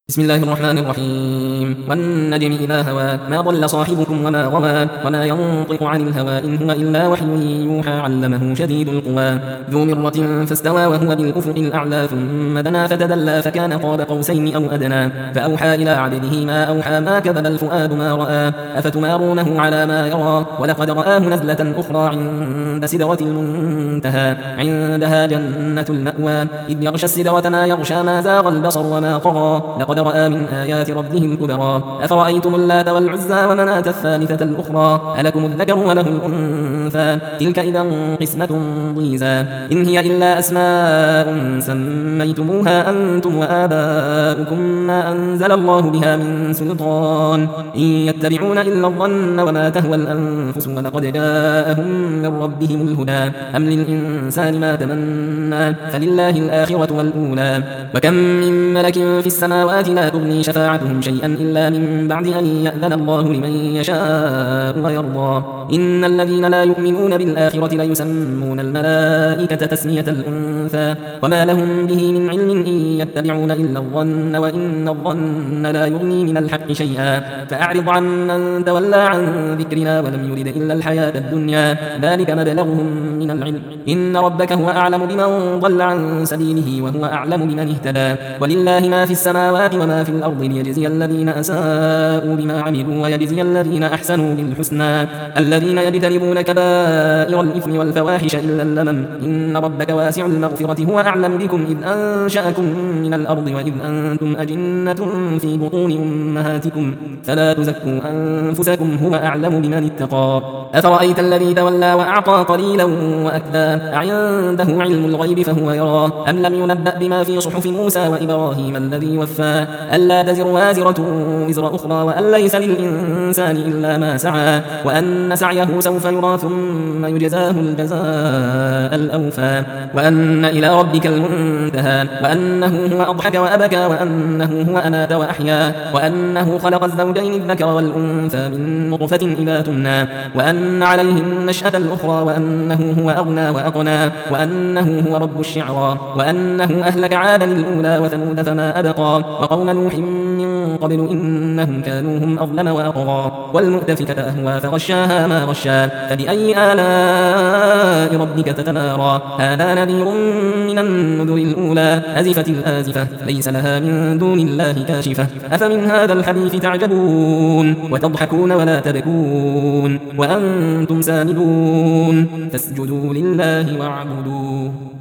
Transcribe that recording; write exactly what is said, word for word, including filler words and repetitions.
بسم الله الرحمن الرحيم والنجم إذا هوى ما ضل صاحبكم وما غوى وما ينطق عن الهوى إن هو إلا وحي يوحى علمه شديد القوى ذو مرة فاستوى وهو بالأفق الأعلى ثم دنا فتدلى فكان قاب قوسين أو أدنى فأوحى إلى عبده ما أوحى ما كذب الفؤاد ما رأى أفتمارونه على ما يرى ولقد رآه نزلة أخرى عند سدرة المنتهى عندها جنة المأوى إذ يغشى السدرة ما يغشى ما زاغ البصر وما طغى لقد رأى من آيات ربه الكبرى أفرأيتم اللات والعزى ومناة الثالثة الأخرى ألكم الذكر وله الأنثى تلك إذا قسمة ضيزى إن هي إلا أسماء سميتموها أنتم وآباؤكم ما أنزل الله بها من سلطان إن يتبعون إلا الظن وما تهوى الأنفس ولقد جاءهم من ربهم الهدى أم للإنسان ما تمنى فلله الآخرة والأولى وكم من ملك في السماوات لا تغني شفاعتهم شيئا إلا من بعد أن يأذن الله لمن يشاء ويرضى إن الذين لا يؤمنون بالآخرة ليسمون الملائكة تسمية الأنثى وما لهم به من علم إن يتبعون إلا الظن وإن الظن لا يغني من الحق شيئا فأعرض عن من تولى عن ذكرنا ولم يرد إلا الحياة الدنيا ذلك مبلغهم من العلم إن ربك هو أعلم بمن ضل عن سبيله وهو أعلم بمن اهتدى ولله ما في السماوات وما في الأرض ليجزي الذين أساءوا بما عملوا ويجزي الذين أحسنوا بالحسنى الذين يجتنبون كبائر الإثم والفواحش إلا اللمم إن ربك واسع المغفرة هو أعلم بكم إذ أنشأكم من الأرض وإذ أنتم أجنة في بطون أمهاتكم فلا تزكوا أنفسكم هو أعلم بمن اتقى أفرأيت الذي تولى وأعطى قليلا وأكدى أعنده علم الغيب فهو يرى أم لم ينبأ بما في صحف موسى وإبراهيم الذي وفى ألا تزر وازرة وزر أخرى وأن ليس للإنسان إلا ما سعى وأن سعيه سوف يرى ثم يجزاه الجزاء الأوفى وأن إلى ربك المنتهى وأنه هو أضحك وأبكى وأنه هو أمات وأحيا وأنه خلق الزوجين الذكر والأنثى من نطفة إذا تمنى وأن عليه النشأة الأخرى وأنه هو أغنى وأقنى وأنه هو رب الشعرى وأنه أهلك عادا الأولى وثمود فما أبقى وقوم نوح من قبل إنهم كانوا هم أظلم وأطغى والمؤتفكة أهوى فغشاها ما غشا فبأي آلاء ربك تتمارى هذا نذير من النذر الأولى أزفت الآزفة ليس لها من دون الله كاشفة أفمن هذا الحديث تعجبون وتضحكون ولا تبكون وأنتم سامدون فاسجدوا لله واعبدوه